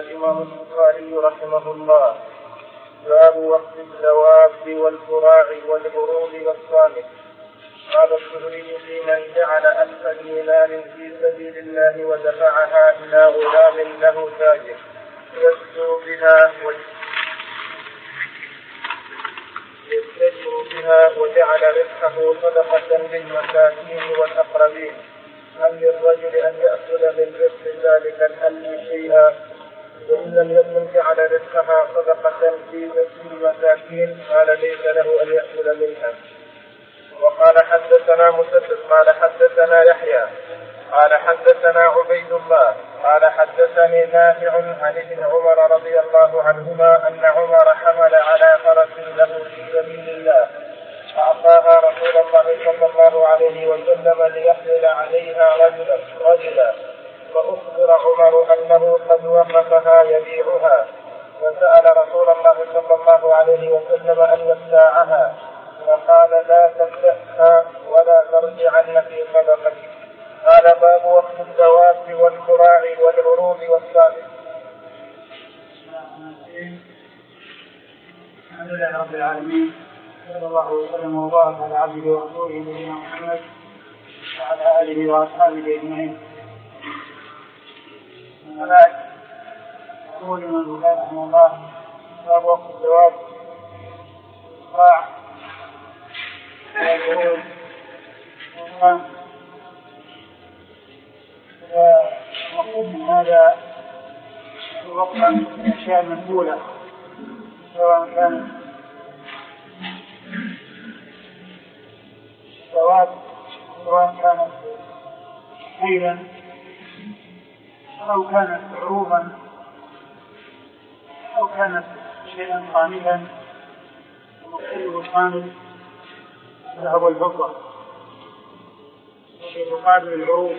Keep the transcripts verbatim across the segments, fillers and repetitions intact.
الإمام البخاري رحمه الله: باب وقت الدواب والفراع والعروض والصامت. قال الزهري: في من جعل ألف دينار في سبيل الله ودفعها إلى غلام له تاجر يتجر بها يتجر بها وجعل رزقه صدقة للمساكين والأقربين. هل للرجل أن يأخذ من رزق ذلك الألف شيئا؟ وإن لم يكن جعل رزقها صدقة في المساكين قال ليس له أن يأخذ منها. وقال حدثنا مسدد قال حدثنا يحيى قال حدثنا عبيد الله قال حدثني نافع عن ابن عمر رضي الله عنهما أن عمر حمل على فرس له في سبيل الله فأعطاها رسول الله صلى الله عليه وسلم ليحمل عليها رجلا رجلا فأخبر عمر أنه قد وقفها يبيعها فسأل رسول الله صلى الله عليه وسلم أن يبتاعها فقال: لا تبتعها ولا ترجعن في صدقتك. قال: باب وقت الدواب والفراع والعروض والصامت. الحمد لله رب العالمين، صلى الله وسلم وبارك على عبده ورسوله نبينا محمد وعلى آله وأصحابه أجمعين. وبعد، يقول ابن البخاري رحمه الله: باب وقت الدواب والفراع والعروض والصامت. ومقصود من هذا الوقت من الأشياء المسؤولة، سواء كانت سواء سواء كانت خيرا أو كانت عروضا أو كانت شيئا صامتا. ومقصود الصامت الذهب والفضة في مقابل العروض.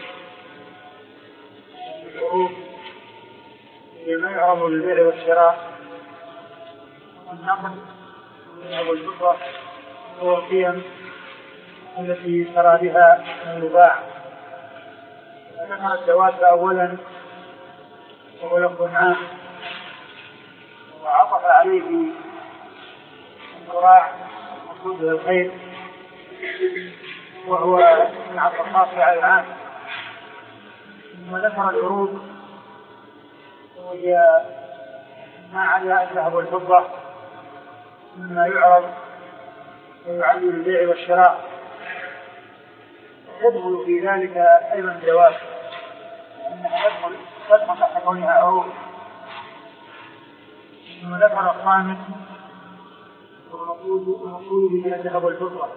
العروض لما يعرض للبيع والشراء، والنقد والذهب والفضة هو القيم التي ترى بها المباع. ذكر الدواب أولا وهو لفظ عام، وعطف عليه الفراع مقصود الخير وهو من الخاص على العام. ثم ذكر العروض وهي ما عدا الذهب والفضة مما يعرض ويعد للبيع والشراء، يدخل في ذلك أيضا الدواب، أنها تدخل تحت كونها عروض. ثم ذكر الصامت والمقصود به الذهب والفضة.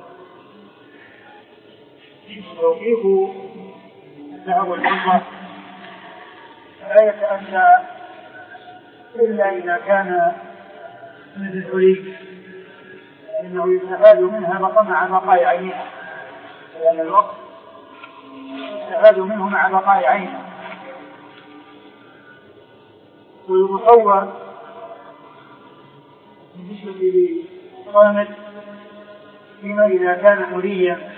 توقيف الذهب والفضة لا يتأتى إلا إذا كان مثل الحلي، لأنه يستفاد منها مع بقاء عينها، لأن الوقت يستفاد منه مع بقاء عينها. ويتصور بالنسبة للصامت فيما إذا كان حليا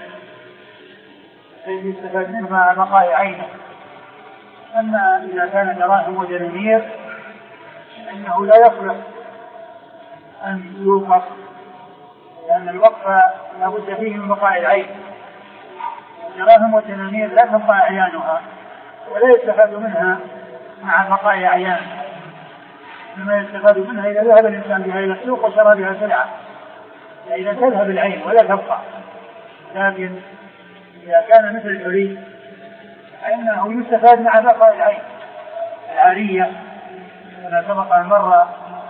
يستفاد منه مع بقاء عينه. أما إذا كان دراهم ودنانير فإنه لا يصلح أن يوقف، لأن الوقف لا بد فيه من بقاء العين. دراهم ودنانير لا تبقى أعيانها ولا يستفاد منها مع بقاء أعيانها، إنما يستفاد منها إذا ذهب الإنسان بها إلى السوق وشرى بها سلعة، فإذا تذهب العين ولا تبقى. لكن إذا كان مثل الحلي فإنه يستفاد مع بقاء العين العارية. كما سبق أن مر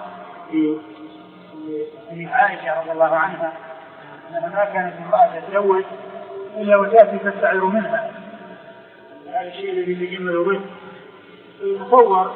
في عائشة رضي الله عنها أنها ما كانت امرأة تتزوج إلا وتأتي تستعير منها، هذا الشيء الذي يجمل به. يتصور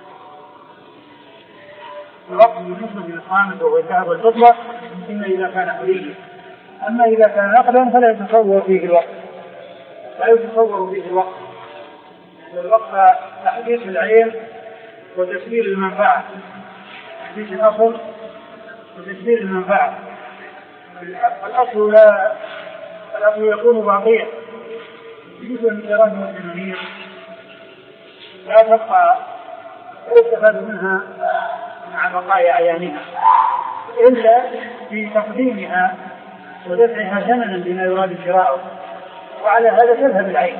الوقت بالنسبة للصامت والذهب والفضة إما إذا كان حليا. أما إذا كان نقدا فلا يتصور فيه الوقت، لا يتصور فيه الوقت، لأن الوقت تحديث العين وتسبيل المنفعة، تحديث الأصل وتسبيل المنفعة. الأصل لا الأصل يكون باقيا، بالنسبة للدراهم والدنانير لا تبقى يستفاد منها مع بقاء أعيانها إلا في تقديمها ودفعها ثمنا بما يراد شراؤه، وعلى هذا تذهب العين.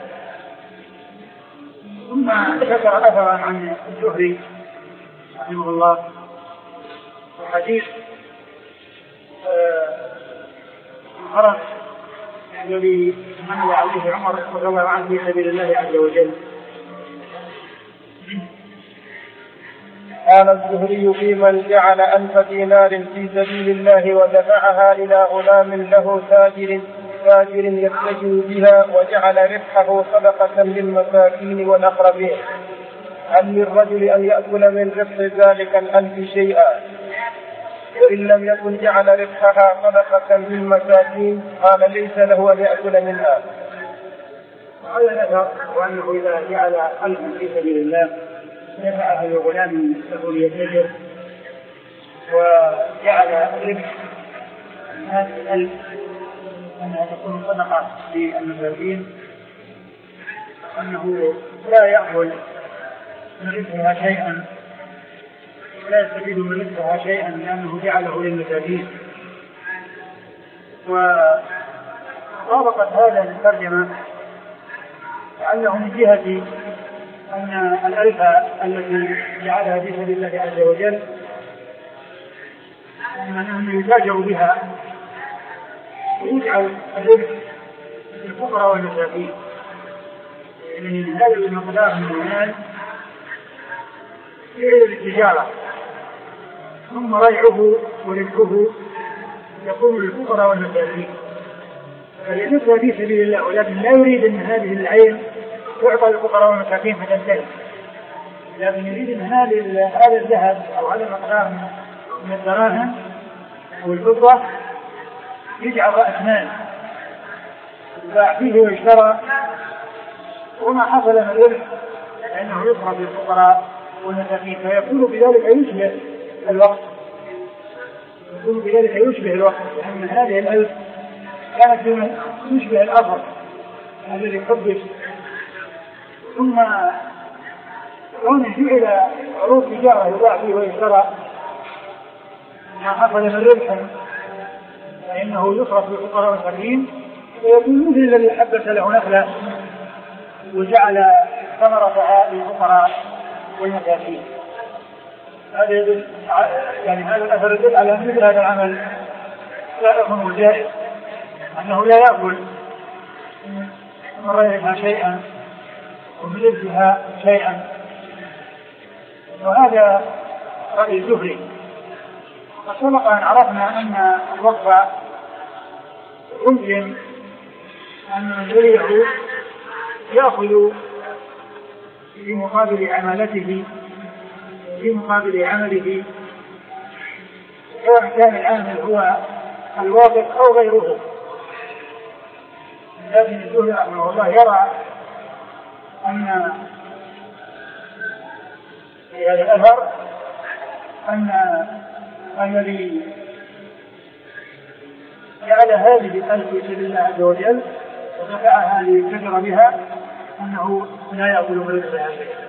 ثم ذكر أثرا عن الزهري رحمه الله وحديث الخرج الذي من عليه عمر رضي الله عنه في سبيل الله عز وجل. قال الزهري في من جعل ألف دينار في سبيل الله ودفعها إلى غلام له تاجر تاجر يتجه بها وجعل ربحه صدقة للمساكين والأقربين، هل للرجل أن يأكل من ربح ذلك الألف شيئا؟ وإن لم يكن جعل ربحها صدقة للمساكين قال ليس له أن يأكل منها. وهذا نذر وأنه إذا جعل ألفا في سبيل الله دفعه لغلام له ليتجر وجعل ربح هذه الألف أنها تكون صدقة للمساكين، أنه لا يأكل من ربحها شيئا لا يستفيد من ربحها شيئا لأنه جعله للمساكين. وطابقت هذا الترجمة لعله من جهة أن الألف التي جعلها في سبيل الله عز وجل أنه يتاجر بها ويجعل الربح للفقراء والمساكين، يعني هذا المقدار من المال يعيد التجارة ثم ريعه وربحه يكون للفقراء والمساكين، فلينفع في سبيل الله، ولكن لا يريد أن هذه العين تعطى للفقراء والمساكين فتنتهي، لكن يريد أن هذا الذهب أو هذا المقدار من الدراهم أو الفضة يجعل رأس مال يباع فيه ويشترى، وما حصل من الربح فإنه يصرف للفقراء والمساكين، فيكون بذلك يشبه الوقت يكون بذلك يشبه الوقت لأن هذه الألف كانت تشبه الأثر الذي حدث، ثم هنا جعل عروض تجارة يباع فيه ويشترى، ما حصل من ربح فإنه يصرف للفقراء والمساكين، ويكون مثل الذي حبس له نخلة وجعل ثمرتها للفقراء والمساكين. هذا يدل يعني هذا الأثر يدل على أن مثل هذا العمل سائغ وجائز، أنه لا يأكل من ريعها شيئا ومن ربحها شيئا، وهذا رأي الزهري. وسبق أن عرفنا أن الوقف يمكن أن من يريده يأخذ في مقابل عمالته في مقابل عمله، سواء كان العامل هو الواقف أو غيره، لكن الزهري رحمه الله يرى أن في هذا الأثر أن الذي جعل هذه الألف في سبيل الله عز وجل ودفعها ليتجر بها أنه لا يأكل من ربحها شيئا.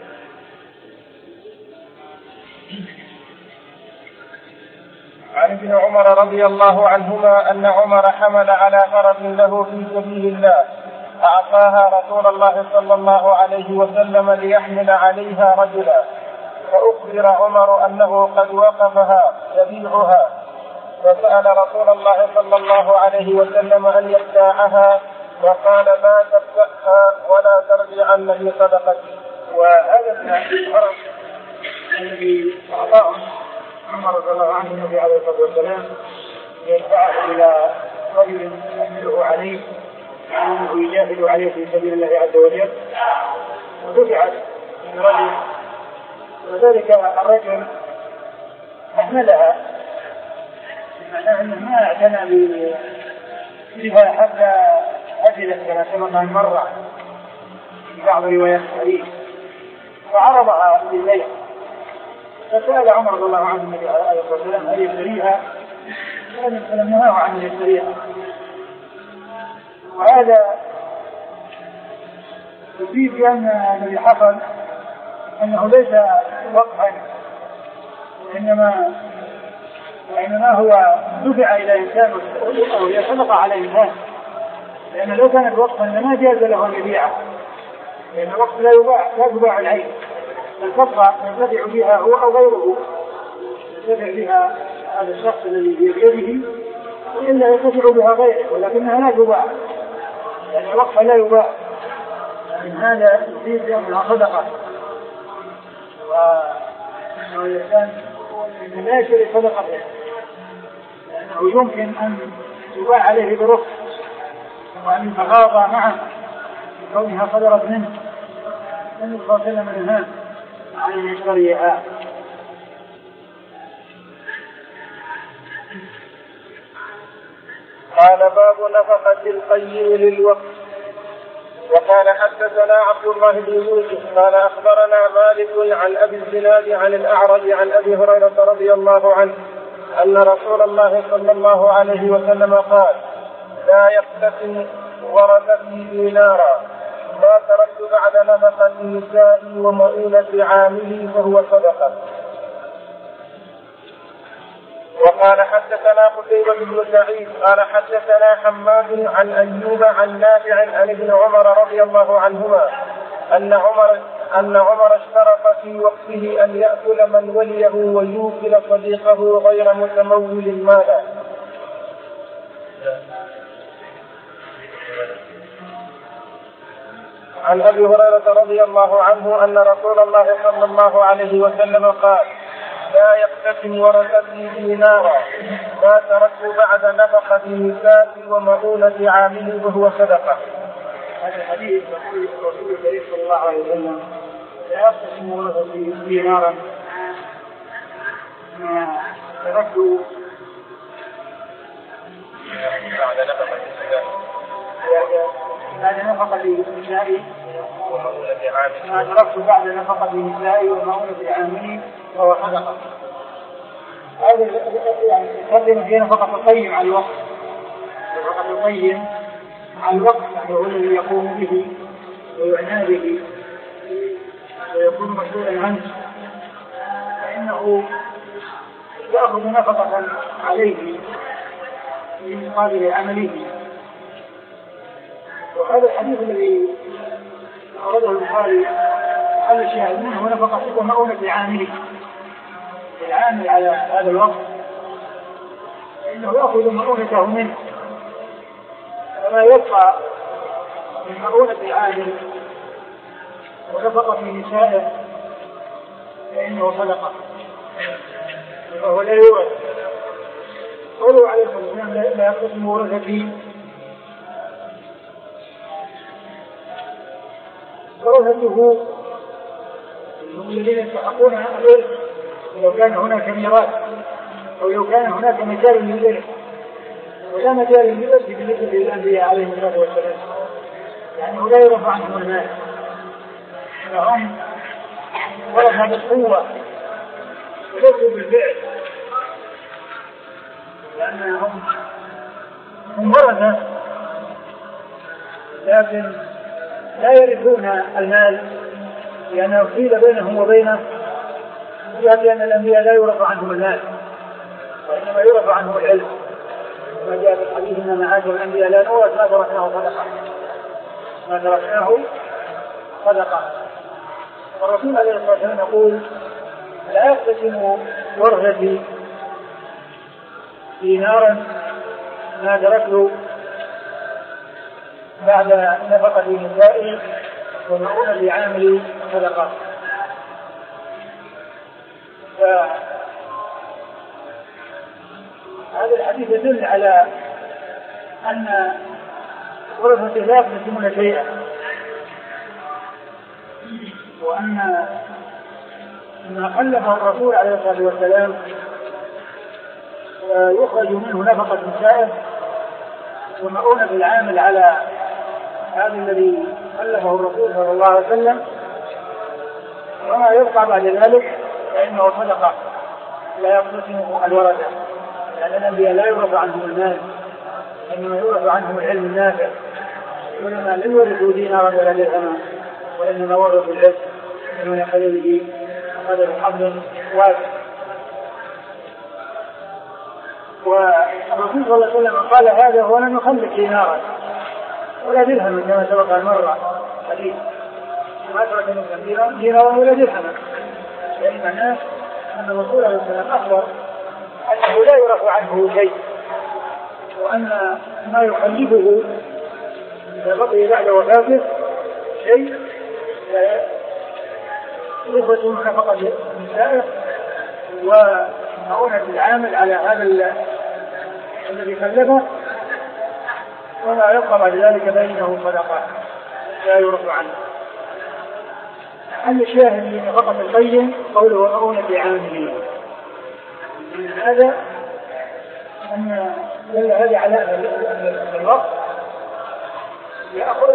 عن ابن عمر رضي الله عنهما أن عمر حمل على فرس له في سبيل الله أعطاها رسول الله صلى الله عليه وسلم ليحمل عليها رجلا، فأخبر عمر أنه قد وقفها يبيعها، فسأل رسول الله صلى الله عليه وسلم أن يبتاعها، وقال لا تبتعها ولا ترجعن في صدقتي. وهذا الفرس الذي أعطاه عمر رضي الله عنه النبي عليه الصلاة والسلام يدفعه إلى رجل يحمله عليه وأنه يجاهد عليه في سبيل الله عز وجل، ودفعت من رجل، وذلك الرجل أحملها، معناه أنه ما اعتنى بها حتى أجلت كما سبق مرة في بعض روايات الحديث، وعرضها للبيع، فسأل عمر رضي الله عنه النبي عليه الصلاة والسلام هل يشتريها؟ فلم ينهه عن يشتريها. وهذا يفيد بأن الذي حصل أنه ليس وقفا، إنما وإنما هو دفع إلى إنسان أو هي صدقة على إنسان، لأن لو كانت وقفا لما جاز له أن يبيعه، لأن الوقف لا يباع لا تباع العين، الصدقة ينتفع بها هو أو غيره، ينتفع بها هذا الشخص الذي بيده وإلا ينتفع بها غيره، ولكنها لا تباع، لأن الوقف لا يباع. من هذا يزيد أنها صدقة، وأنه الإنسان لا يشتري صدقته لأنه يمكن أن يباع عليه برخص وأن يتغاضى معه كونها صدرت منه، أن يقاتل من الناس عن أن يشتريها. قال باب نفقة القيم للوقف. وقال حدثنا عبد الله بن يوسف قال أخبرنا مالك عن أبي الزناد عن الأعرج عن أبي هريرة رضي الله عنه أن رسول الله صلى الله عليه وسلم قال: لا يقتسم ورثتي دينارا ما تركت بعد نفقة نسائي ومؤونة عاملي فهو صدقة. وقال حدثنا قتيبة بن سعيد قال حدثنا حماد عن أيوب عن نافع عن ابن عمر رضي الله عنهما أن عمر أن عمر اشترط في وقته أن يأكل من وليه ويوكل صديقه غير متمول مالا. عن أبي هريرة رضي الله عنه أن رسول الله صلى الله عليه وسلم قال: لا يقتسم ورثتي دينارا ما تركت بعد نفقة نسائي ومؤونة عامل وهو صدقة. هذا الحديث يقول الرسول صلى الله عليه وسلم: لا يقتسم ورثتي دينارا ما تركت بعد نفقة نسائي بعد نفقة نسائي ما تركت بعد نفقة نسائي ومؤونة عامل فهو صدقة. هذا يعني يقدم في نفقة القيم على الوقت، نفقة القيم على الوقت يعني هو الذي يقوم به ويعنى به ويكون مسؤولا عنه، فإنه يأخذ نفقة عليه في مقابل عمله. وهذا الحديث الذي أورده البخاري هذا الشاهد منه نفقة ومؤونة عامله، العامل على هذا الوقت إنه يأخذ مؤونته منه، وما يبقى من مؤونة العامل ونفقة في نسائه فإنه صدقة وهو لا يورث. قوله عليه الصلاة والسلام: لا يقسم ورثتي، ورثته هم الذين يستحقون الإرث لو كان هناك ميراث أو لو كان هناك مجال للإرث، ولا مجال للإرث بالنسبة للأنبياء عليهم الصلاة والسلام، يعني لا يرفع عنهم المال، فهم ورثة بالقوة وليسوا بالفعل، لأنهم هم ورثة لكن لا يرثون المال لأنه قيل بينهم وبينه، لأن الأنبياء لا يرفع عنهم المال وإنما يرفع عنهم العلم، ما جاء في الحديث: إن معاشر الأنبياء لا نورث ما تركناه صدقة، ما تركناه صدقة. والرسول عليه الصلاة والسلام يقول: لا يقتسم ورثتي دينارا ما تركت بعد نفقة نسائي ومؤونة لعاملي صدقة. فهذا الحديث يدل على أن ورثة لا يقسمون شيئا، وأن ما خلفه الرسول عليه الصلاة والسلام يخرج منه نفقة نسائه ومؤونة العامل على هذا الذي خلفه الرسول صلى الله عليه وسلم، وما يبقى بعد ذلك فإنه صدقة لا يقسمه الورثة، لأن الأنبياء لا يورث عنهم المال إنما يورث عنهم العلم النافع، ولما لم يورثوا دينارا ولا درهما وإنما ورثوا العلم ومن يقل به قدر حظ واسع. والرسول صلى الله عليه وسلم قال هذا ولم يخلف دينارا ولا درهما كما سبق المرة حديث ما ترك من دينارا ولا درهما، يعني معناه أن الرسول صلى الله عليه وسلم أخبر أنه لا يرفع عنه شيء، وأن ما يخلفه إذا بقي بعد وفاته شيء يخرج من نفقة نسائه ومعونة العامل على هذا الذي خلفه، ولا يبقى بعد ذلك بينه صدقات لا يرفع عنه. هل الشاهد من نفقة القيم قوله معونة عامله، من هذا أن هذه علامة الوقت يأخذ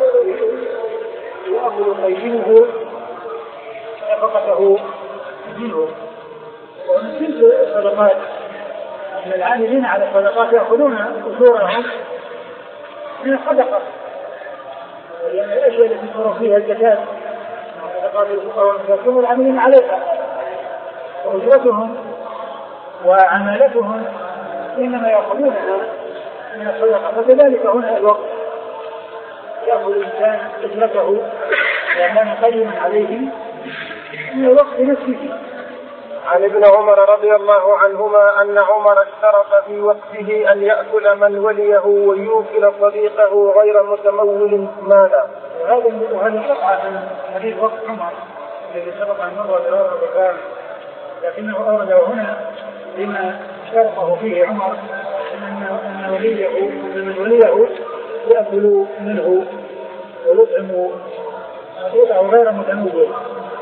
يأخذ قيمه نفقته منه. ومن تلك الصدقات أن العاملين على الصدقات يأخذون أجورهم من الصدقة، لأن الأشياء التي تفرض فيها الزكاة صدقات الفقراء والمساكين العاملين عليها، وأجرتهم وعمالتهم إنما يأخذونها من الصدقة. فكذلك هنا الوقت يأخذ الإنسان أجرته وكان قيما عليه من الوقت نفسه. عن ابن عمر رضي الله عنهما أن عمر اشترط في وقته أن يأكل من وليه ويوكل صديقه غير متمول مالا. وهذا وهذا قطعة من حديث وقت عمر الذي سبق أن مر درارة بكام، لكنه أورد هنا لما شرطه فيه عمر أن وليه من وليه يأكل منه ويطعم صديقه غير متمول،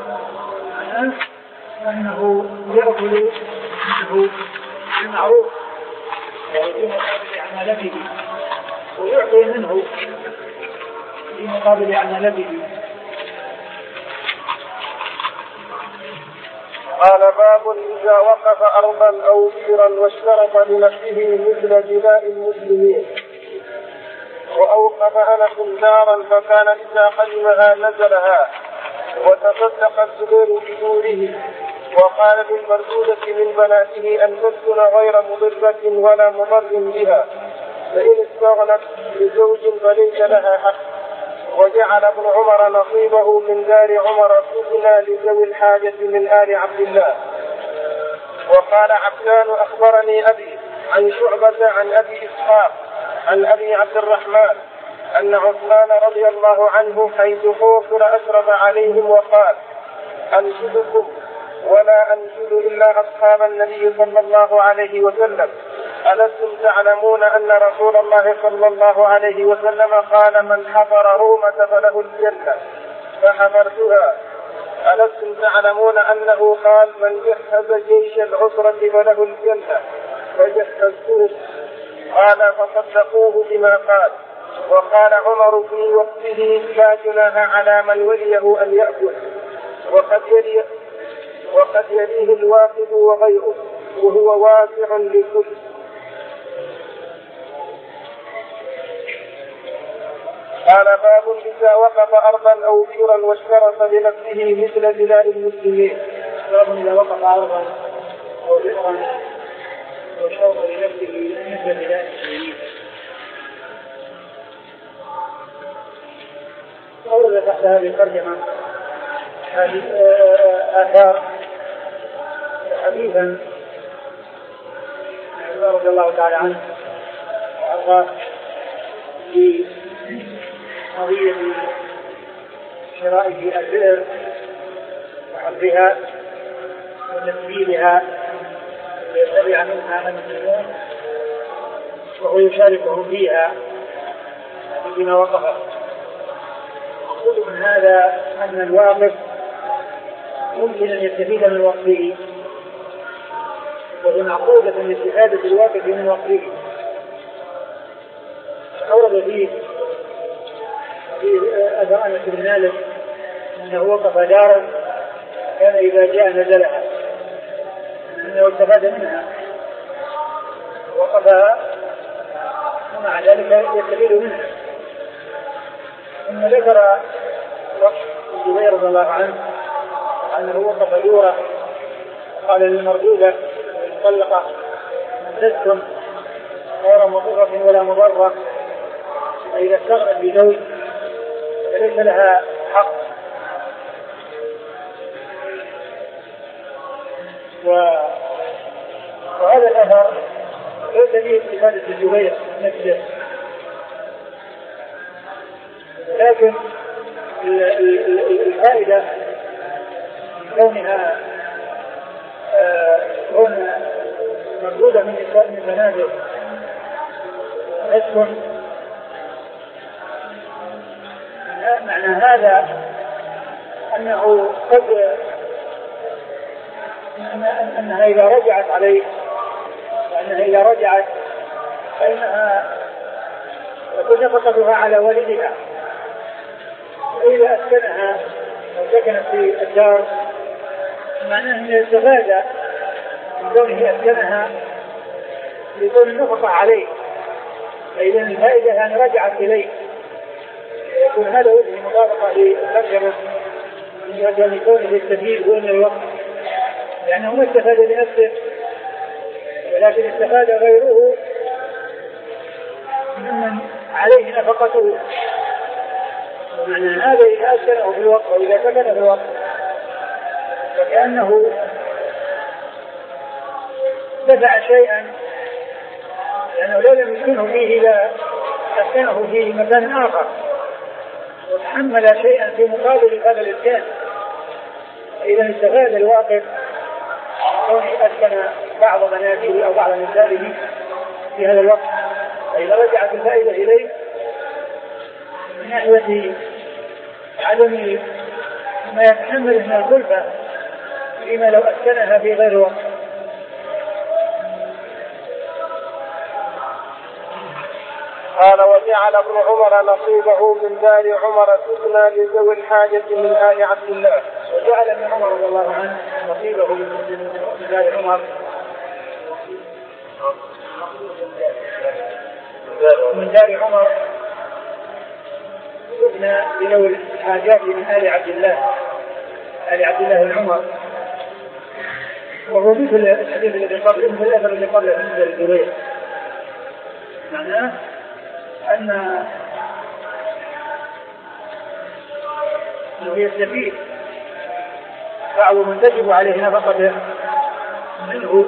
أنه يأكل منه بالمعروف في مقابل عمالته ويعطي منه في مقابل عمالته. قال باب إذا وقف أرضا أو بئرا واشترط لنفسه مثل جلاء المسلمين. وأوقف أنس دارا فكان إذا قدمها نزلها وتصدق الزبير بدوره، وقال للمردودة من بناته أن تسكن غير مضرة ولا مضر بها، فإن استغنت لزوج فليس لها حق. وجعل ابن عمر نصيبه من دار عمر سكنا لذوي الحاجة من آل عبد الله. وقال عبدان أخبرني أبي عن شعبة عن أبي إسحاق عن أبي عبد الرحمن أن عثمان رضي الله عنه حيث حوصر أشرف عليهم وقال أنشدكم ولا أنشد إلا أصحاب النبي صلى الله عليه وسلم، ألستم تعلمون أن رسول الله صلى الله عليه وسلم قال من حفر رومة فله الجنة فحفرتها؟ ألستم تعلمون أنه قال من جهز جيش العسرة فله الجنة فجهزته؟ قال فصدقوه بما قال. وقال عمر في وقته لا جناح على من وليه أن يأكل، وقد يليه, وقد يليه الواقف وغيره وهو واسع لكل. قال باب إذا وقف أرضا أو بئرا واشترط لنفسه مثل بلاد المسلمين. باب إذا وقف أرضا أو بئرا واشترط لنفسه مثل بلاد المسلمين. أورد تحت هذه الترجمة هذه آثار حديثا رضي الله تعالى عنه وأرضاه في قضية شراء البئر وحفرها وتسبيلها ليتبع منها المسلمون وهو يشاركهم فيها فيما وقف. من هذا أن الواقف يمكن أن يستفيد من وقفه، وهي معقودة من استفادة الواقف من وقفه. أورد فيه في أثر أنس بن مالك أنه وقف دارا كان إذا جاء نزلها، أنه استفاد منها وقفها ومع ذلك يستفيد منها. ثم ذكر وقف الزبير رضي الله عنه وأنه وقف دورة قال للمردودة المطلقة تسكن غير مضرة ولا مضرة، فإذا استغنت بزوج فليس لها حق. وهذا الأثر ليس فيه استفادة الزبير نفسه، لكن الفائدة كونها كون مردودة من نساء من المنازل تسكن، معنى هذا أنه قد أنها إذا رجعت عليه وأنها إذا رجعت فإنها تكون نفقتها على والدها، وإذا أسكنها أو سكنت في الدار معناه أن يستفاد من كونه أسكنها لكون النفقة عليه، فإذا الفائدة أن رجعت إليه يكون هذا وجه مطابقة للترجمة من كونه يستفيد وين الوقت، لأنه ما استفاد لنفسه ولكن استفاد غيره ممن عليه نفقته. ومعنى هذا إذا أسكنه في الوقت وإذا سكن في الوقت فكأنه دفع شيئا، لأنه لو لم يسكنه فيه لا أسكنه في مكان آخر وتحمل شيئا في مقابل هذا الإسكان. إذا استفاد الواقف كونه أسكن بعض بناته أو بعض نسائه في هذا الوقت، فإذا رجعت الفائدة إليه من ناحية عدم ما يتحمل من الكلفة فيما لو أسكنها في غير وقت. قال وجعل ابن عمر نصيبه من دار عمر تبنى لذوي الحاجة من آل عبد الله. وجعل ابن عمر رضي الله عنه نصيبه من دار عمر من دار عمر تبنى لذوي الحاجات من آل عبد الله آل عبد الله بن عمر، وهو مثل الحديث الذي قبل مثل الأثر الذي قبل بالنسبة للزبير، معناه أن يستفيد بعض من تجب عليه نفقته منه،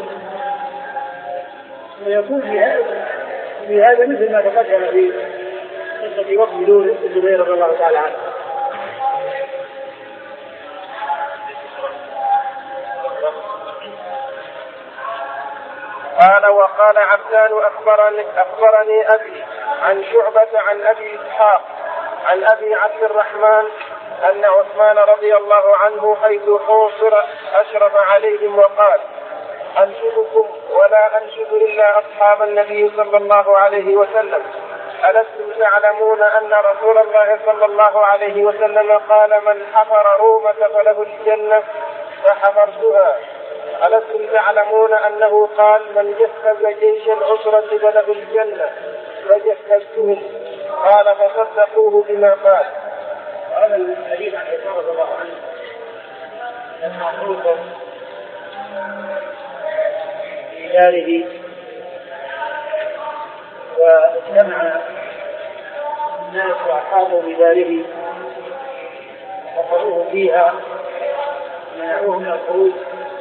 ويكون في هذا مثل ما تقدم في قصة وقت دور الزبير رضي الله تعالى عنه. قال وقال عبدان أخبرني, أخبرني أبي عن شعبة عن أبي إسحاق عن أبي عبد الرحمن أن عثمان رضي الله عنه حيث حوصر أشرف عليهم وقال أنشدكم ولا أنشد إلا أصحاب النبي صلى الله عليه وسلم ألستم تعلمون أن رسول الله صلى الله عليه وسلم قال من حفر رومة فله الجنة فحفرتها. ألستم تعلمون أنه قال من جهز جيش العسرة فله الجنة فجهزتهم. قال فصدقوه بما قال. هذا الحديث عن عثمان رضي الله عنه لما حوصر في داره واجتمع الناس وأحاطوا بداره وقروه فيها منعوه من الخروج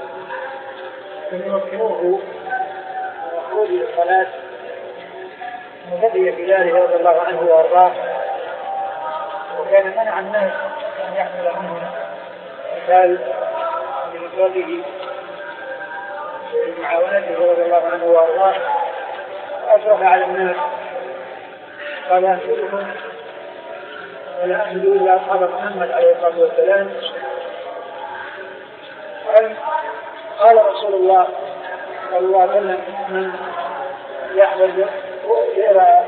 يمكنوه من الخروج للصلاة، وبقي في داره رضي الله عنه وأرضاه، وكان منع الناس أن يحمل منه مثال لمفرده ومعاونته رضي الله عنه وأرضاه، وأشرف على الناس قال أنشدكم ولا أنشد إلا أصحاب محمد عليه الصلاة والسلام. قال رسول الله صلى الله عليه وسلم من يحمل إلى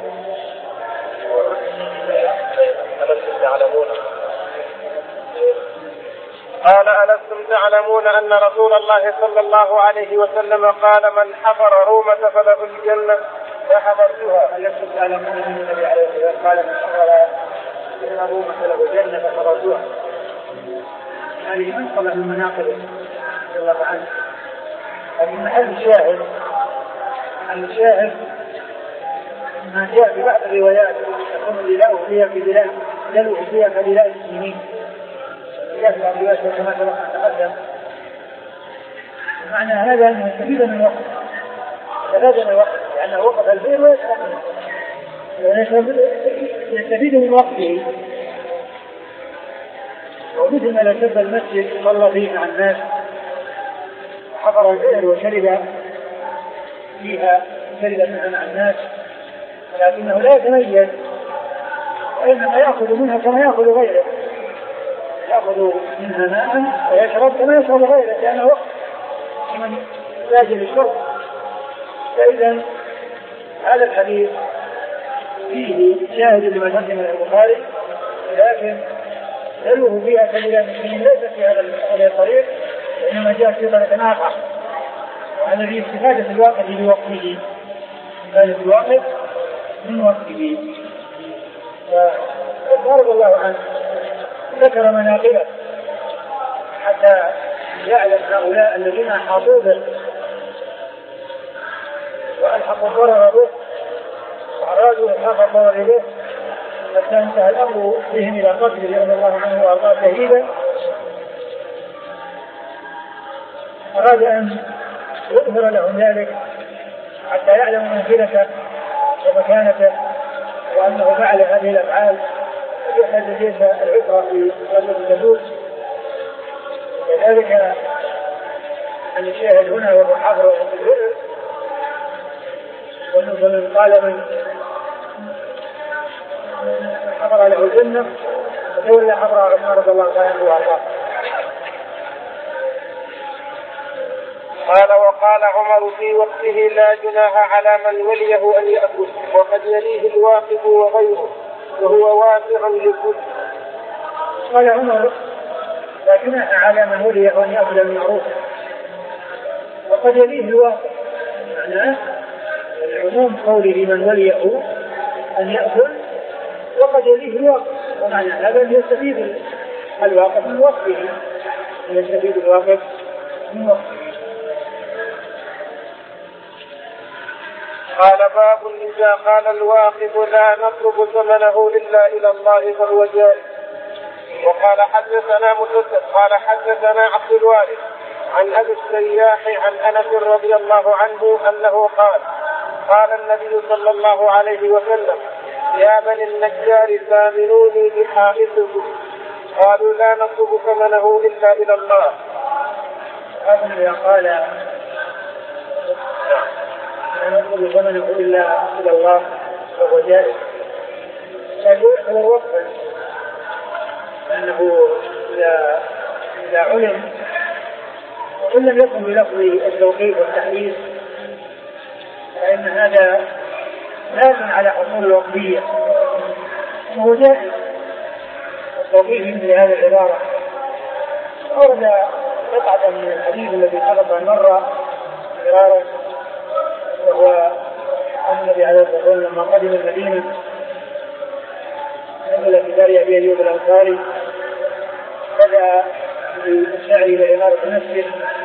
قال ألستم تعلمون أن رسول الله صلى الله عليه وسلم قال من حفر رومة فله الجنة فحفرتها. ألستم تعلمون أن النبي عليه الصلاة والسلام قال من حفر رومة فله الجنة فحفرتها. هذه منقبة من مناقبه رضي الله عنه. لكن محل الشاهد الشاهد ما جاء في بعض الروايات يكون دلاؤه فيها كدلاء دلوه فيها كدلاء المسلمين. جاء في بعض الروايات كما تقدم. معنى هذا أنه يستفيد من الوقت، يستفيد من الوقت لأنه وقف البئر ويشرب، يستفيد من وقته. ومثل ما لو شرب المسجد صلى فيه مع الناس حضر البئر وشرب فيها شرب منها مع الناس، ولكنه لا يتميز، وإنما يأخذ منها كما يأخذ غيره، يأخذ منها ماء ويشرب كما يشرب غيره، لأنه وقت من يحتاج للشرب. فإذا هذا الحديث فيه شاهد لما تقدم البخاري، لكن دلوه فيها كبيرا المسلمين ليس في هذا الطريق، وإنما جاء في طريق آخر، وهذا فيه استفادة الواقع بوقته، استفادة الواقع من وقته. فرض الله عنه ذكر مناقبه حتى يعلم هؤلاء الذين أحاطوا به وألحقوا الضرر به وأرادوا إلحاق الضرر به حتى انتهى الأمر بهم إلى قتل رضي الله عنه وأرضاه شهيدا. أراد أن يظهر لهم ذلك حتى يعلموا منزلته ومكانته، وأنه فعل هذه الأفعال يحدث فيها العبرة في غزوة تبوك. وذلك أن الشاهد هنا وهو حضر عند البئر، ومن قال من حضر له الجنة وتولى حضر عمر رضي الله عنه وأرضاه. قال وقال عمر في وقته لا جناح على من وليه أن يأكل، وقد يليه الواقف وغيره وهو واسع لكل. قال عمر لا جناح على من وليه أن يأكل المعروف، وقد يليه الواقف، معناه العموم قوله من وليه أن يأكل وقد يليه الواقف، ومعنى هذا يستفيد الواقف من وقته، يستفيد الواقف من وقته. قال باب إذا قال الواقف لا نطلب ثمنه إلا إلى الله فهو جائز. وقال حدثنا مسدد قال حدثنا عبد الوارث عن أبي السياح عن أنس رضي الله عنه أنه قال قال النبي صلى الله عليه وسلم يا بني النجار ثامنوني بحائطكم، قالوا لا نطلب ثمنه إلا إلى الله. هذا قال لا نطلب ثمنه إلا إلى الله فهو جائز، لكن يحمل وقفا أنه إذا إذا علم وإن لم يكن بلفظ التوقيف والتحديث فإن هذا لازم على حصول الوقفية وهو جائز. التوقيف مثل هذه العبارة أورد قطعة من الحديث الذي سبق أن مر مرارا، وهو أن النبي عليه الصلاة والسلام لما قدم المدينة نزل في دار أبي أيوب الأنصاري، بدأ بالسعي إلى عمارة المسجد،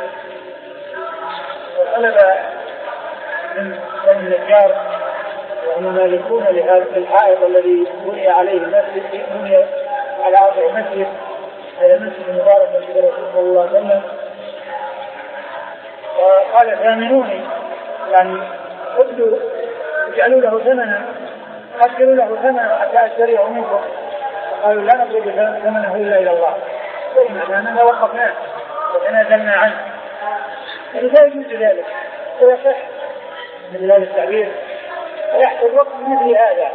وطلب من بني النجار وهم مالكون لهذا الحائط الذي بني عليه المسجد، بني على أرض المسجد، هذا المسجد المبارك مسجد رسول صلى الله عليه وسلم. وقال ثامنوني يعني ابدوا اجعلوا له ثمنا، أكلوا له ثمنا حتى أشتريه منكم. قالوا لا نطلب ثمنه إلا إلى الله، فإننا أننا وقفناه وتنازلنا عنه، فلا يجوز ذلك ويصح مثل هذا التعبير ويحصل وقت مثل هذا.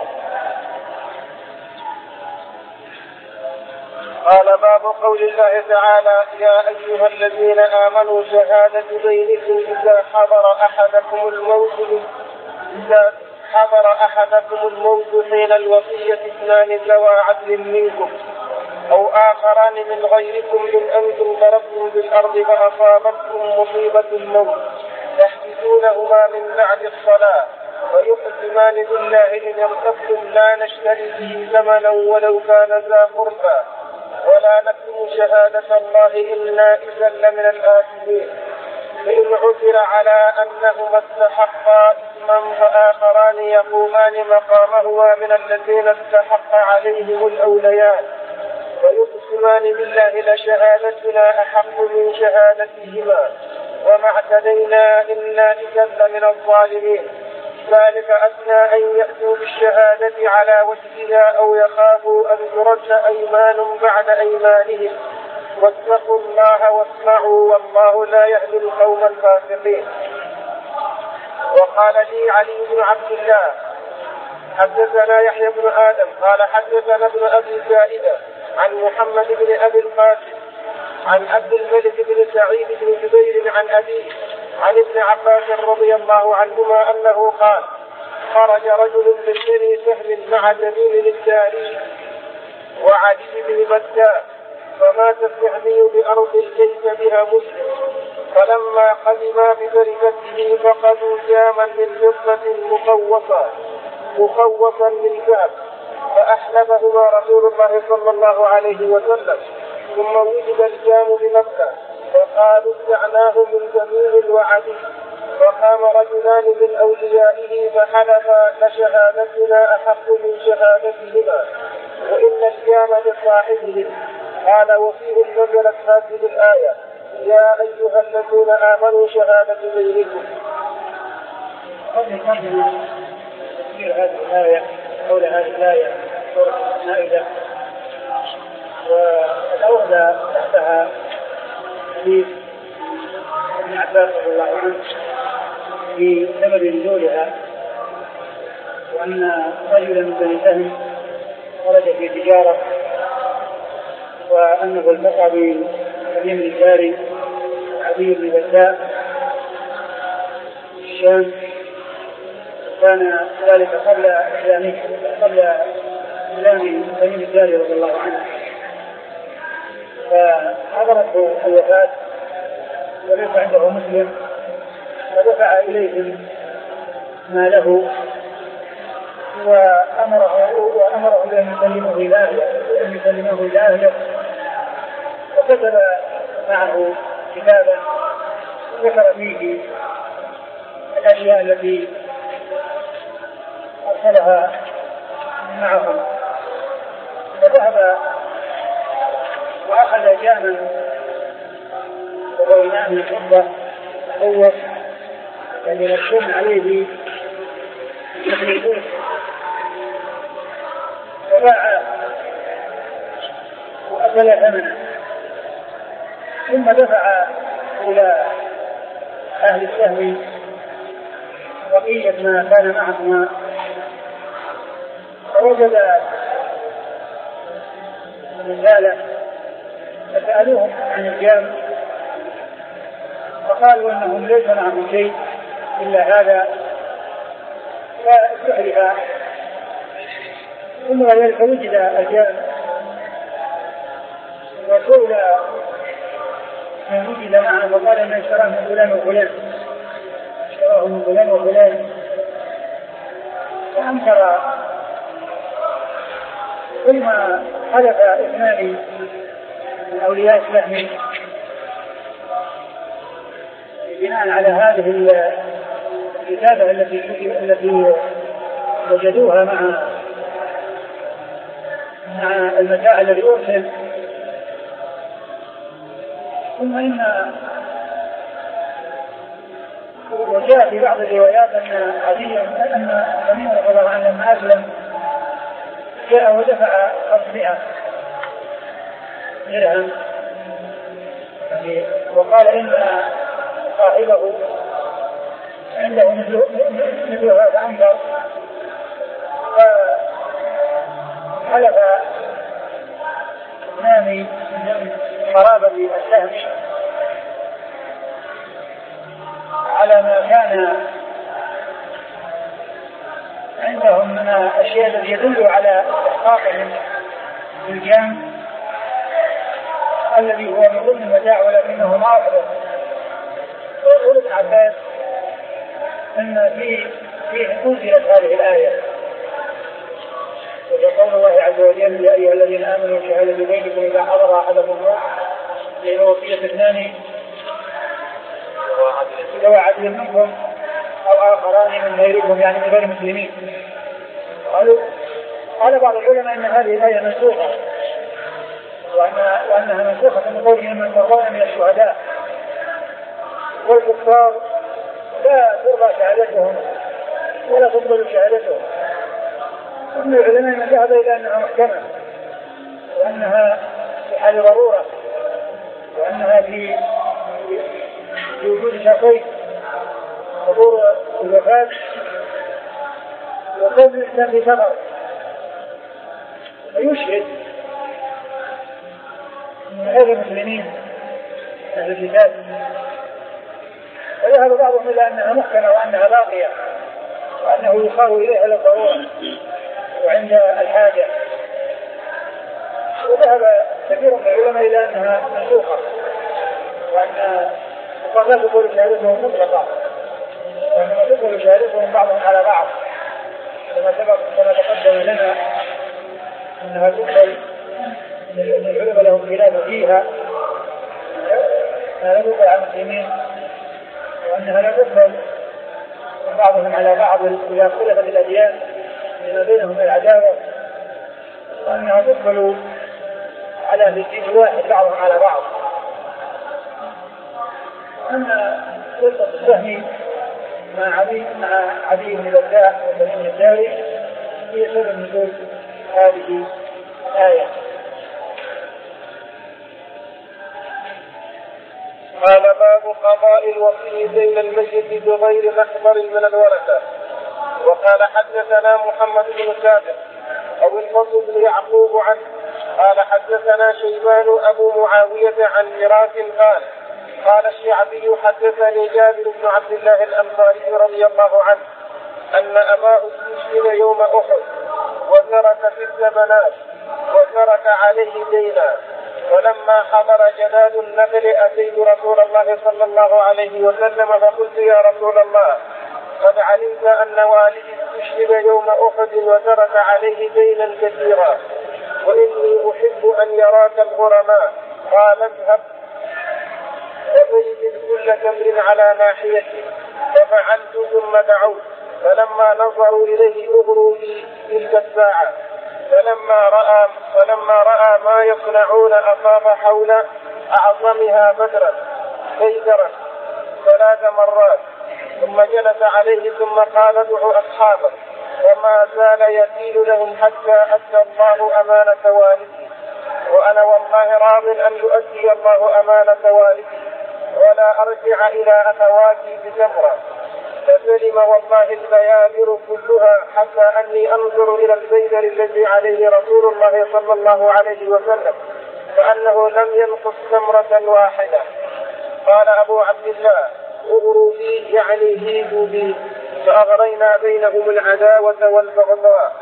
قال باب قول الله تعالى يا أيها الذين آمنوا شهادة بينكم إذا حضر أحدكم الموت إذا حضر أحدكم الموت حين الوصية اثنان ذوى عدل منكم أو آخران من غيركم إن أنتم ضربتم بالأرض فأصابتكم مصيبة الموت تحدثونهما من بعد الصلاة ويقسمان بالله إن ارتبتم لا نشتري به ثمنا ولو كان ذا قربى ولا نكتم شهادة الله إنا إذا لمن الآثمين. فإن عثر على أنهما استحقا إثما فآخران يقومان مقامهما من الذين استحق عليهم الأوليان ويقسمان بالله لشهادتنا أحق من شهادتهما وما اعتدينا إنا إذا لمن الظالمين. ذلك أدنى أن يأتوا بالشهادة على وجهها أو يخافوا أن ترد أيمان بعد أيمانهم واتقوا الله واسمعوا والله لا يهدي القوم الفاسقين. وقال لي علي بن عبد الله حدثنا يحيى بن آدم قال حدثنا ابن أبي زائدة عن محمد بن أبي القاسم عن عبد الملك بن سعيد بن جبير عن أبيه عن ابن عباس رضي الله عنهما أنه قال خرج رجل من بني سهم مع تميم الداري وعلي بن متى فمات السهمي بأرض ليس بها مسلم فلما قدما ببركته فقدوا جاما من فضة مقوصة مقوصا من ذهب فأحلبهما رسول الله صلى الله عليه وسلم ثم وجد الجام بمكة فقالوا ابتعناه من تميم وعدي فقام رجلان من أوليائه فحلفا لشهادتنا أحق من شهادتهما وإن الجام لصاحبه. قال وفيه نزلت هذه الآية يا أيها الذين آمنوا شهادة بينكم. قبل قبل تفسير هذه الآية حول هذه الآية سورة المائدة والأورد تحتها حديث ابن عباس رضي الله عنه في سبب نزولها وأن رجلا من بني سهم خرج في تجارة وأنه التقى بتميم الداري عدي بن بساء الشام كان ذلك قبل إسلامه قبل إسلام تميم الداري رضي الله عنه فحضرته الوفاة وليس عنده مسلم فدفع إليهم ما له وأمره وأمره بأن يسلمه إلى أهله أن يسلمه إلى أهله وكتب معه كتابا ذكر فيه الأشياء التي أرسلها معهم فذهب وأخذ جاما وبيناه من الفضة هو الذي مرسوم عليه فباع وأكل ثمنه ثم دفع إلى أهل السهم بقية ما كان معهما فوجد رجالا فسألوهم عن الجام فقالوا أنهم ليس معهم شيء إلا هذا فاستحلف ثم ذلك وجد الجام وسئل من وجد معه وقال أن اشتراه من فلان وفلان اشتراه من فلان وفلان فأنكر ثم حلف اثنان من أولياء السهم بناء على هذه الكتابة التي التي وجدوها مع مع المتاع الذي أرسل. ثم إن وجاء في بعض الروايات أن عدي أن تميم رضي الله عنه لما أسلم جاء ودفع خمسمائة درهم وقال إن صاحبه عنده مثل هذا عنبر فحلف اثنان من قرابة السهم على ما كان عندهم من الأشياء التي يدل على استحقاقهم بالجام الذي هو من ضمن المتاع ولكنه ما أحدث. ويقول ابن عباس أن في فيه أنزلت هذه الآية قول الله عز وجل يا أيها الذين آمنوا شهادة بينكم إذا حضر أحدكم الموت لأن وصية اثنان ذوي عدل منكم أو آخران من غيركم يعني من غير المسلمين. قالوا قال بعض العلماء أن هذه الآية منسوخة وأنها منسوخة من قولهم من مرضان من الشهداء والكفار لا ترضى شهادتهم ولا تقبل شهادتهم. ومن العلماء من ذهب إلى أنها محكمة وأنها في حال ضرورة وأنها في وجود شرطين حضور الوفاة وكون الإنسان في سفر فيشهد من غير المسلمين أهل الكتاب. وذهب بعضهم إلى أنها محكمة وأنها باقية وأنه يخاف إليها للضرورة وعند الحاجة. وذهب كثير من العلماء إلى أنها منسوخة وأن لا تقول شهادتهم مطلقة وأنما تقول شهادتهم بعضهم على بعض كما سبق كما تقدم لنا أنها تقبل من العلماء لهم خلاف فيها أنها لا تقبل على المسلمين وأنها لا تقبل من بعضهم على بعض إذا اختلفت الأديان لما بينهم العداوة وأنها تقبل على الدين الواحد بعضهم على بعض. أما قصة السهم مع عدي مع عدي بن بكاء وسليم الداري هي سبب نزول هذه الآية. قال باب قضاء الوصي بين الميت بغير محضر من الورثة. وقال حدثنا محمد بن ثابت أو الفضل بن يعقوب عنه قال حدثنا شيبان أبو معاوية عن ميراث قال قال الشعبي حدثني جابر بن عبد الله الأنصاري رضي الله عنه أن أباه استشهد يوم أحد وترك ست بنات وترك عليه دينا ولما حضر جداد النخل أتيت رسول الله صلى الله عليه وسلم فقلت يا رسول الله قد علمت أن والدي استشهد يوم أحد وترك عليه دينا كثيرا وإني أحب أن يراك الغرماء قال اذهب فبيت كل تمر على ناحيته ففعلت ثم دعوت فلما نظروا إليه أغروا لي تلك الساعة فلما رأى, فلما رأى ما يصنعون أصاب حول أعظمها بدرا بيدرا ثلاث مرات ثم جلس عليه ثم قال ادعوا أصحابه وما زال يسيل لهم حتى أدى الله أمانة والدي وأنا والله راض أن يؤدي الله أمانة والدي ولا أرجع إلى أخواتي بجمرة فسلم والله البيادر كلها حتى أني أنظر إلى البيدر الذي عليه رسول الله صلى الله عليه وسلم فأنه لم ينقص جمرة واحدة. قال أبو عبد الله اغروا بي يعني هيبوا بي فأغرينا بينهم العداوة والبغضاء.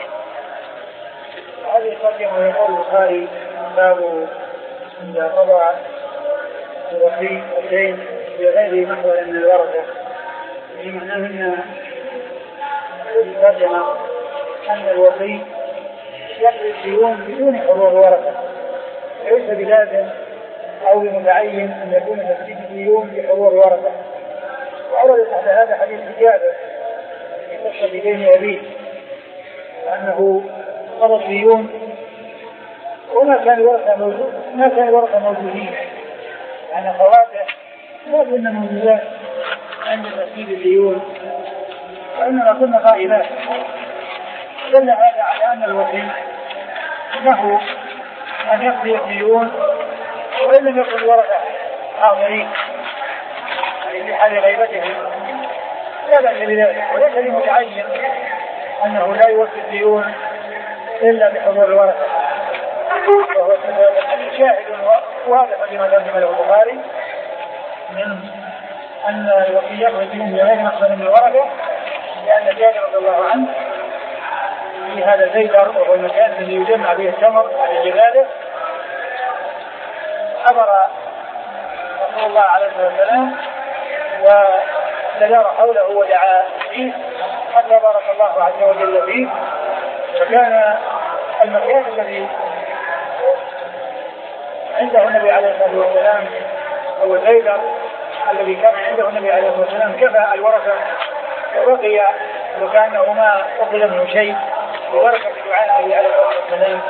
هذه ترجمة يقول البخاري باب إذا قضى الوصي الدين بغير محور من الورثة في معناه أن ترجمة أن الوصي يقضي الديون بدون حضور الورثة ليس بلازم أو بمتعين أن يكون تسديد الديون بحضور الورثة. وأورد تحت هذا حديث جابر في قصة دين أبيه أنه قضى الديون وما كان الورثة موجود ما كان الورثة موجودين يعني خواته لا بد موجودات عند تسديد الديون وإنما كنا غائبات. دل هذا على أن الوصي له أن يقضي الديون وإن لم يكن الورثة حاضرين يعني في حال غيبتهم لا بأس بذلك وليس لمتعين أنه لا يوفي الديون إلا بحضور الورثة. وهو شاهد واضح لما ترجم له البخاري من أن الوصي يقضي الديون بغير محضر من الورثة لأن جابر رضي الله عنه في هذا البيدر وهو المكان الذي يجمع به التمر على جباله حضر رسول الله عليه الصلاة والسلام ودار حوله ودعا فيه حتى بارك الله عز وجل فيه وكان المكان الذي عنده النبي عليه الصلاة والسلام أو الغيبر الذي كان عنده النبي عليه الصلاة والسلام كفى الورثة وبقي وكأنه ما أخذ منه شيء ببركة دعاء النبي عليه الصلاة والسلام.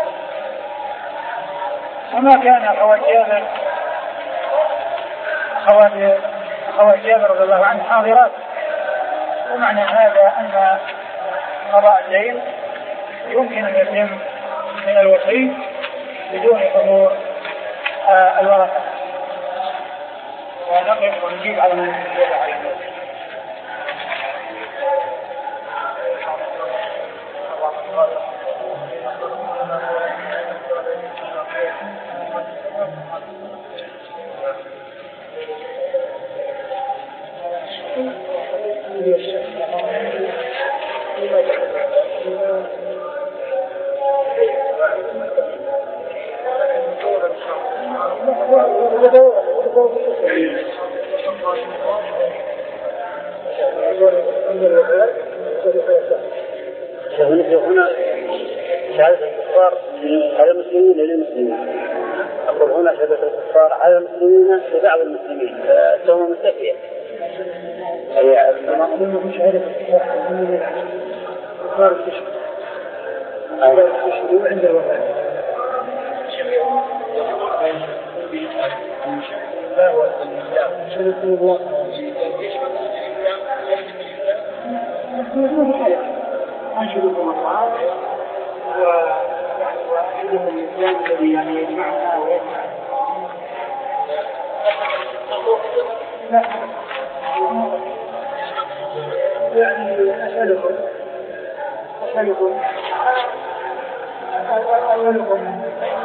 وما كان أخوات جابر أخوات أخوات جابر رضي الله عنه حاضرات. ومعنى هذا أن قضاء الليل يمكن أن يتم من الوصي بدون حضور آه الورثة. ونقف ونجيب على من يجب عليه. هنا شهادة الكفار على المسلمين للمسلمين. أقول هنا شهادة الكفار على المسلمين لبعض المسلمين ثم مستفيد. أي المسلمين شهادة الكفار الكفار تشهدوا عند الوفاة. شهادة الله أنشدكم الله وعندهم الإسلام الذي يعني يجمعنا ويجمع. لا يعني أسألكم أسألكم أسألكم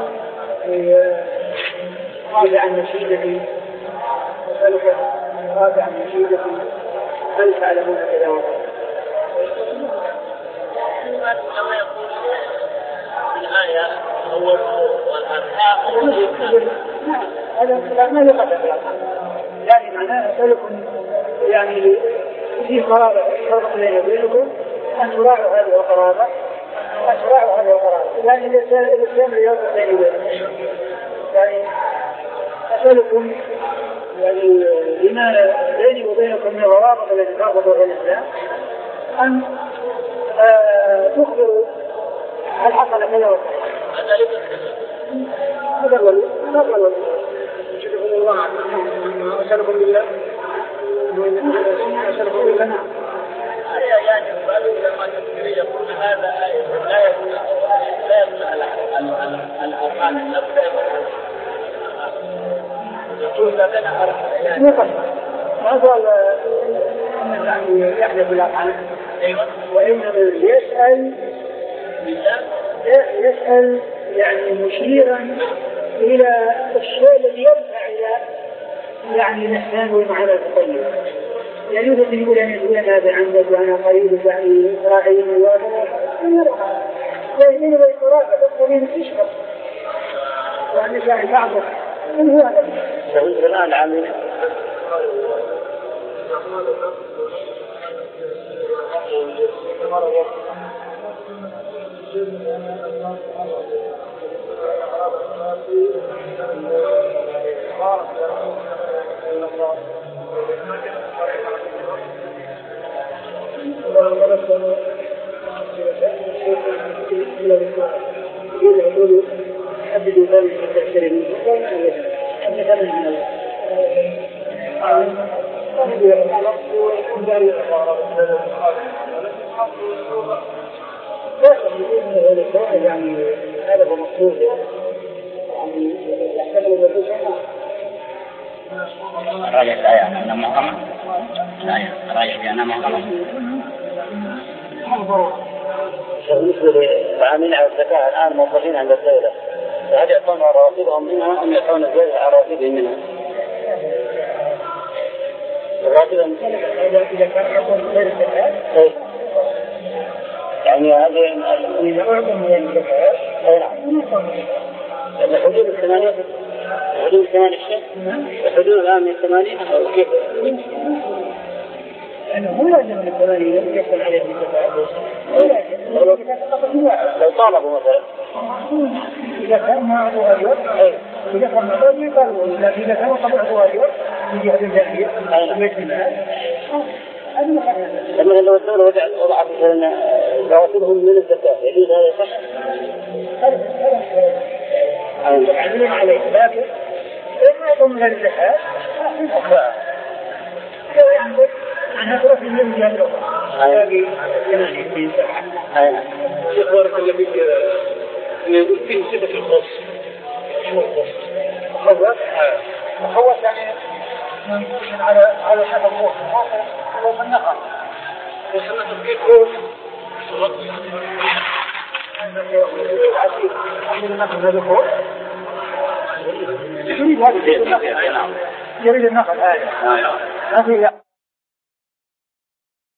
رابع عن نشيدتي أسألكم رابع عن نشيدتي هل تعلمون كذا وكذا؟ كما يقول في الآية هو والأرحام. هذا ما يقدر يعني معناه أسألكم يعني في قرابة فرق بين وبينكم أن تراعوا هذه القرابة أن تراعوا هذه القرابة يعني الإسلام يربط بين وبينكم. يعني أسألكم يعني لما بيني وبينكم من الروابط التي تربط بين الإسلام أن آه تخبروا هل حصل كذا وكذا. هذا هو هذا هو شكرا الله أسألكم بالله أسألكم بالله. نعم يعني لما يقول هذا لا يكون لا يكون الأرحام لا يقول لنا يعني هذا يعني يحدث بالأرحام. وإنما يسأل يسأل يعني مشيرا إلى الشيء الذي يدفع إلى يعني الإحسان والمعاملة الطيبة. يعني يريد أن يقول أن يقول هذا عندك وأنا قريب يعني راعي وهذا يعني إنه يقرأ تقولين تشرب يعني يعني بعضه من هو هذا سويت الآن عامل حددوا ذلك التأثير يعني هذا هو مقصود يعني راجع الآية أنها محرمة. الآية راجع بأنها محرمة. بالنسبة للعاملين على الزكاة الآن موظفين عند الدولة فهل يعطون رواتبهم منها أم يعطون الزكاة على رواتبهم منها؟ رواتبهم إذا كان يعطون غير الزكاة يعني هذه إذا أعطوا من الزكاة أي نعم. حدود الثمانية حدود الثمانية الشيء حدود الآن من الثمانية أو كيف؟ لأنه هو لازم من الثمانية يحصل عليه الزكاة. لو طالبوا مثلا إذا كان معه أجر إذا كان معه يقالوا لكن إذا كان طبعه أجر يجي هذا الجميع بيت المال لما لو الدولة وضعت مثلا رواتبهم من الزكاة يجوز هذا صح؟ يعملون عليه لكن إما يكون من الزكاة في الأخرى لو يعمل عنها ثلاث من الجهة باقي ينادي في سبعة شيخ بارك الله فيك يقول فيه صفة الخاص شو الخاص؟ مخوف مخوف يعني من على على شكل خوف خوف النقل وسنة الكيف خوف يريد النقل هذا خوف يريد هذا يريد النقل هذا